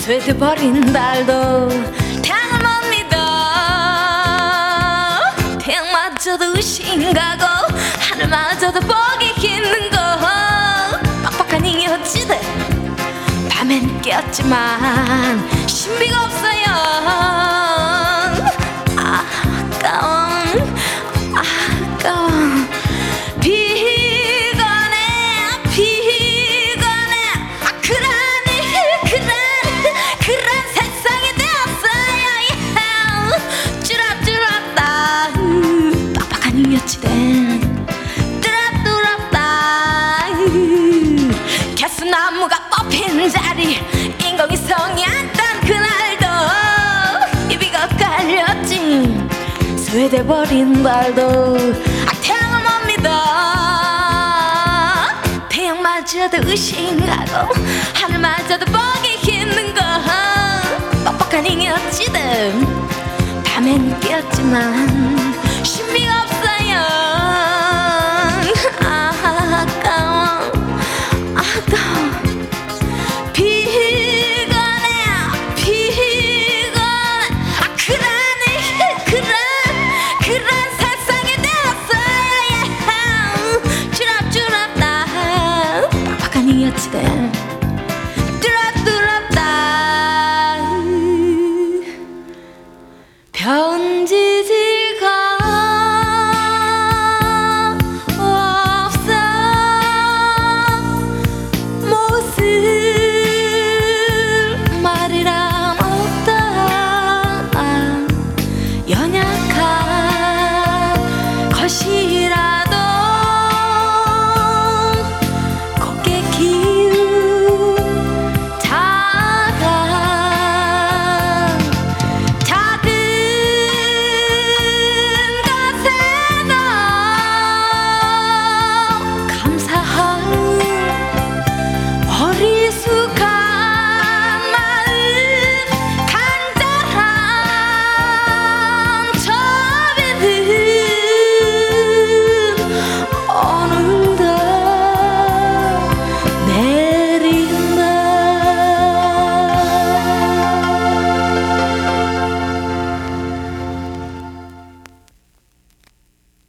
쇠돼버린 달도 태양을 못 믿어. 태양마저도 의심가고 하늘마저도 보기 힘든 거. 빡빡한 이어지들 밤엔 깨었지만 신비가 없어요. 아까워. 피곤해. 그런 세상이 되었어요. 쭈랍쭈랍다. 빡빡한 이어지대 뚜랍뚜랍다. 개수나무가 뽑힌 자리 인공이 성이었던 그날도 입이가 깔렸지. 쇠돼버린 발도 태양을 못 믿어. 태양마저도 의심하고 하늘마저도 보기 힘든 거. 뻑뻑한 잉여지들 밤엔 깨었지만 신비가 없어요. 아까워. 그런 세상이 되었어요. 쭈랍쭈랍다. 빡빡한 이어지대